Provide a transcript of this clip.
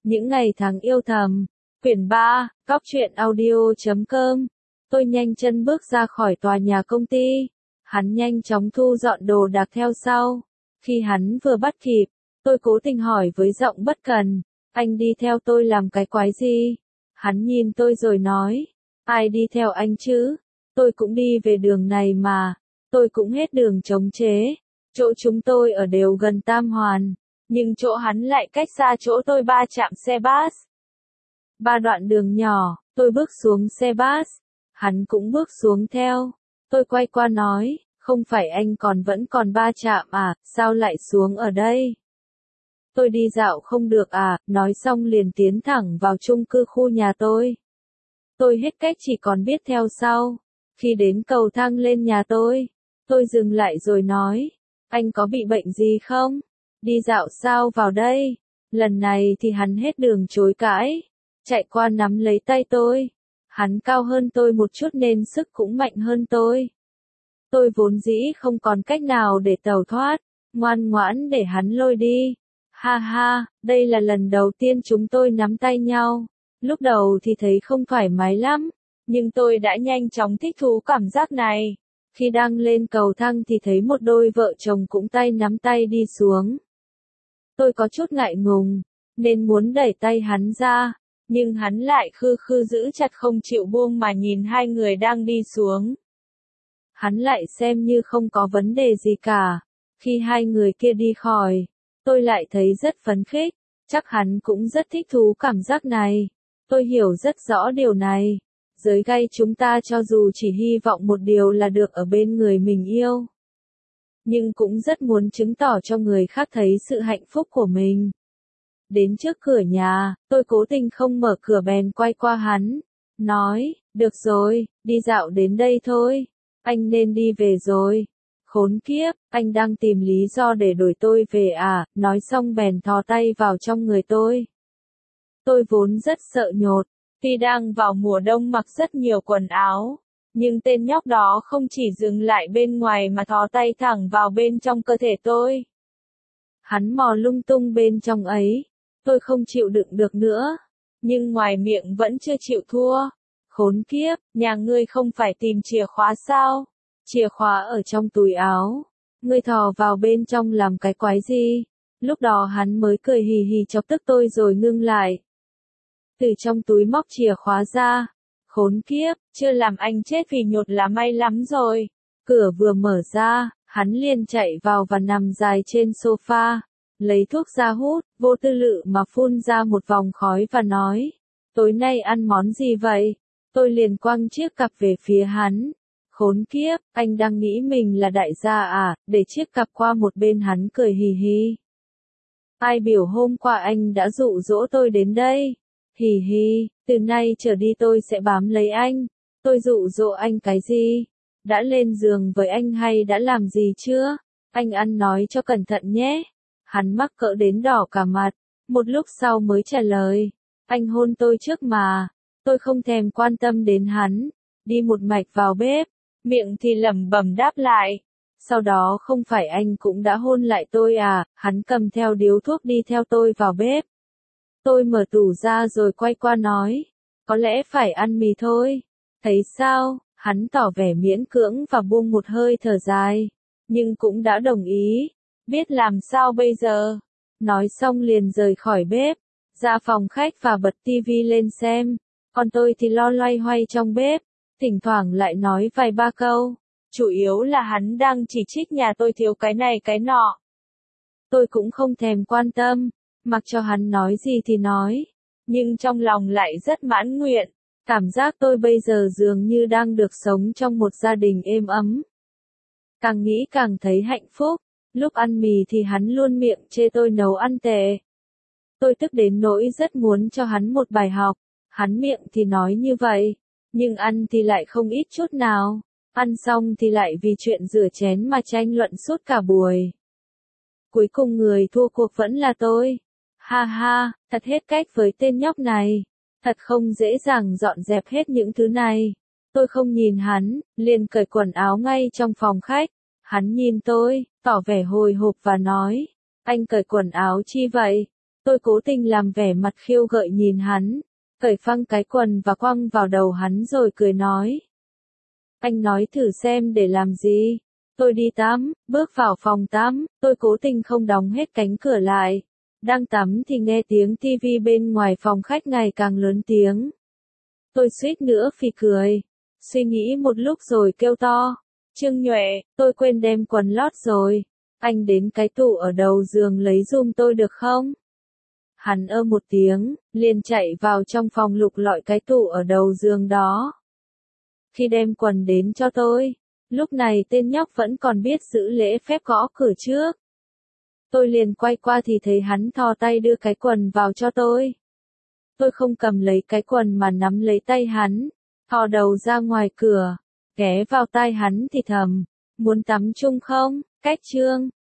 Những ngày tháng yêu thầm. Quyển 3, talkchuyenaudio.com. Tôi nhanh chân bước ra khỏi tòa nhà công ty. Hắn nhanh chóng thu dọn đồ đạc theo sau. Khi hắn vừa bắt kịp, tôi cố tình hỏi với giọng bất cần, anh đi theo tôi làm cái quái gì? Hắn nhìn tôi rồi nói, ai đi theo anh chứ? Tôi cũng đi về đường này mà, tôi cũng hết đường chống chế. Chỗ chúng tôi ở đều gần Tam Hoàn, nhưng chỗ hắn lại cách xa chỗ tôi 3 trạm xe bus. 3 đoạn đường nhỏ, tôi bước xuống xe bus, hắn cũng bước xuống theo. Tôi quay qua nói, không phải anh vẫn còn 3 trạm à, sao lại xuống ở đây? Tôi đi dạo không được à, nói xong liền tiến thẳng vào chung cư khu nhà tôi. Tôi hết cách chỉ còn biết theo sau. Khi đến cầu thang lên nhà tôi dừng lại rồi nói, anh có bị bệnh gì không? Đi dạo sao vào đây? Lần này thì hắn hết đường chối cãi, chạy qua nắm lấy tay tôi. Hắn cao hơn tôi một chút nên sức cũng mạnh hơn tôi. Tôi vốn dĩ không còn cách nào để tẩu thoát, ngoan ngoãn để hắn lôi đi. Ha ha, đây là lần đầu tiên chúng tôi nắm tay nhau. Lúc đầu thì thấy không thoải mái lắm, nhưng tôi đã nhanh chóng thích thú cảm giác này. Khi đang lên cầu thang thì thấy một đôi vợ chồng cũng tay nắm tay đi xuống. Tôi có chút ngại ngùng, nên muốn đẩy tay hắn ra, nhưng hắn lại khư khư giữ chặt không chịu buông mà nhìn hai người đang đi xuống. Hắn lại xem như không có vấn đề gì cả. Khi hai người kia đi khỏi, tôi lại thấy rất phấn khích, chắc hắn cũng rất thích thú cảm giác này. Tôi hiểu rất rõ điều này. Giới gay chúng ta cho dù chỉ hy vọng một điều là được ở bên người mình yêu, nhưng cũng rất muốn chứng tỏ cho người khác thấy sự hạnh phúc của mình. Đến trước cửa nhà, tôi cố tình không mở cửa bèn quay qua hắn, nói, được rồi, đi dạo đến đây thôi, anh nên đi về rồi. Khốn kiếp, anh đang tìm lý do để đuổi tôi về à, nói xong bèn thò tay vào trong người tôi. Tôi vốn rất sợ nhột, tuy đang vào mùa đông mặc rất nhiều quần áo, nhưng tên nhóc đó không chỉ dừng lại bên ngoài mà thò tay thẳng vào bên trong cơ thể tôi. Hắn mò lung tung bên trong ấy, tôi không chịu đựng được nữa, nhưng ngoài miệng vẫn chưa chịu thua. Khốn kiếp, nhà ngươi không phải tìm chìa khóa sao? Chìa khóa ở trong túi áo. Ngươi thò vào bên trong làm cái quái gì? Lúc đó hắn mới cười hì hì chọc tức tôi rồi ngưng lại. Từ trong túi móc chìa khóa ra. Khốn kiếp, chưa làm anh chết vì nhột là may lắm rồi. Cửa vừa mở ra, hắn liền chạy vào và nằm dài trên sofa. Lấy thuốc ra hút, vô tư lự mà phun ra một vòng khói và nói. Tối nay ăn món gì vậy? Tôi liền quăng chiếc cặp về phía hắn. Khốn kiếp, anh đang nghĩ mình là đại gia à, để chiếc cặp qua một bên hắn cười hì hì. Ai biểu hôm qua anh đã dụ dỗ tôi đến đây? Hì hì, từ nay trở đi tôi sẽ bám lấy anh. Tôi dụ dỗ anh cái gì? Đã lên giường với anh hay đã làm gì chưa? Anh ăn nói cho cẩn thận nhé. Hắn mắc cỡ đến đỏ cả mặt, một lúc sau mới trả lời. Anh hôn tôi trước mà. Tôi không thèm quan tâm đến hắn, đi một mạch vào bếp, miệng thì lẩm bẩm đáp lại. Sau đó không phải anh cũng đã hôn lại tôi à, hắn cầm theo điếu thuốc đi theo tôi vào bếp. Tôi mở tủ ra rồi quay qua nói, có lẽ phải ăn mì thôi. Thấy sao, hắn tỏ vẻ miễn cưỡng và buông một hơi thở dài, nhưng cũng đã đồng ý. Biết làm sao bây giờ? Nói xong liền rời khỏi bếp, ra phòng khách và bật tivi lên xem. Còn tôi thì lo loay hoay trong bếp, thỉnh thoảng lại nói vài ba câu. Chủ yếu là hắn đang chỉ trích nhà tôi thiếu cái này cái nọ. Tôi cũng không thèm quan tâm, mặc cho hắn nói gì thì nói. Nhưng trong lòng lại rất mãn nguyện, cảm giác tôi bây giờ dường như đang được sống trong một gia đình êm ấm. Càng nghĩ càng thấy hạnh phúc, lúc ăn mì thì hắn luôn miệng chê tôi nấu ăn tệ. Tôi tức đến nỗi rất muốn cho hắn một bài học. Hắn miệng thì nói như vậy, nhưng ăn thì lại không ít chút nào. Ăn xong thì lại vì chuyện rửa chén mà tranh luận suốt cả buổi. Cuối cùng người thua cuộc vẫn là tôi. Ha ha, thật hết cách với tên nhóc này. Thật không dễ dàng dọn dẹp hết những thứ này. Tôi không nhìn hắn, liền cởi quần áo ngay trong phòng khách. Hắn nhìn tôi, tỏ vẻ hồi hộp và nói. Anh cởi quần áo chi vậy? Tôi cố tình làm vẻ mặt khiêu gợi nhìn hắn, cởi phăng cái quần và quăng vào đầu hắn rồi cười nói. Anh nói thử xem để làm gì? Tôi đi tắm, bước vào phòng tắm, tôi cố tình không đóng hết cánh cửa lại. Đang tắm thì nghe tiếng tivi bên ngoài phòng khách ngày càng lớn tiếng. Tôi suýt nữa phì cười. Suy nghĩ một lúc rồi kêu to. Trương Nhuệ, tôi quên đem quần lót rồi. Anh đến cái tủ ở đầu giường lấy giùm tôi được không? Hắn một tiếng, liền chạy vào trong phòng lục lọi cái tủ ở đầu giường đó. Khi đem quần đến cho tôi, lúc này tên nhóc vẫn còn biết giữ lễ phép gõ cửa trước. Tôi liền quay qua thì thấy hắn thò tay đưa cái quần vào cho tôi. Tôi không cầm lấy cái quần mà nắm lấy tay hắn, thò đầu ra ngoài cửa, ghé vào tai hắn thì thầm, muốn tắm chung không, Cách Trương.